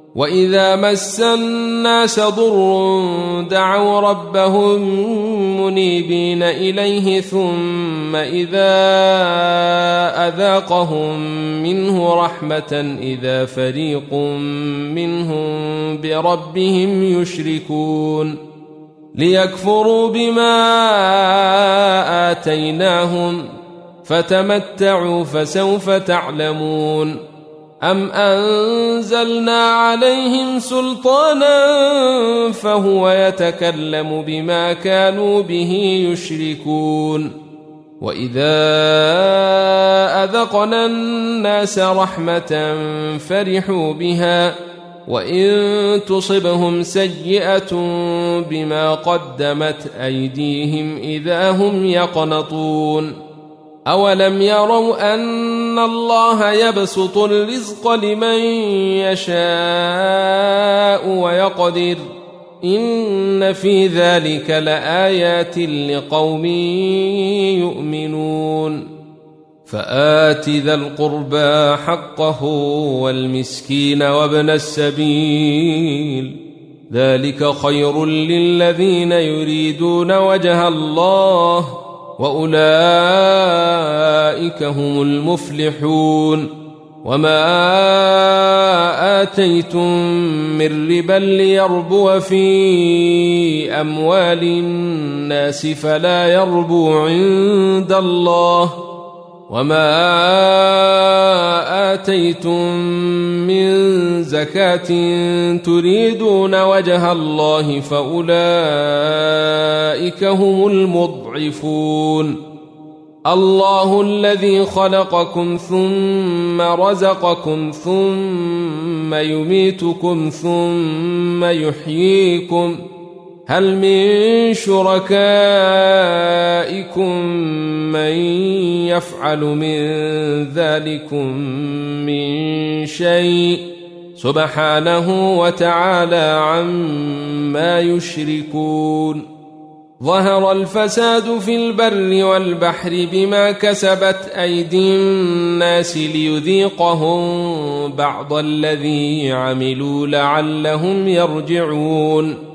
وإذا مس الناس ضر دعوا ربهم منيبين إليه ثم إذا أذاقهم منه رحمة إذا فريق منهم بربهم يشركون ليكفروا بما آتيناهم فتمتعوا فسوف تعلمون أم أنزلنا عليهم سلطانا فهو يتكلم بما كانوا به يشركون وإذا أذقنا الناس رحمة فرحوا بها وإن تصبهم سيئة بما قدمت أيديهم إذا هم يقنطون أولم يروا أن الله يبسط الرزق لمن يشاء ويقدر إن في ذلك لآيات لقوم يؤمنون فآت ذا القربى حقه والمسكين وابن السبيل ذلك خير للذين يريدون وجه الله وأولئك هم المفلحون وما آتيتم من ربا ليربو في أموال الناس فلا يربو عند الله وما آتيتم من زكاة تريدون وجه الله فأولئك هم المضعفون الله الذي خلقكم ثم رزقكم ثم يميتكم ثم يحييكم هل من شركائكم من يفعل من ذلكم من شيء سبحانه وتعالى عما يشركون ظهر الفساد في البر والبحر بما كسبت أيدي الناس ليذيقهم بعض الذي عملوا لعلهم يرجعون